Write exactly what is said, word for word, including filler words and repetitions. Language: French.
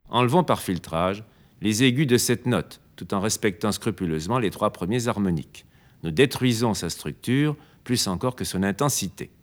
Enlevons par filtrage les aigus de cette note, tout en respectant scrupuleusement les trois premiers harmoniques. Nous détruisons sa structure, plus encore que son intensité.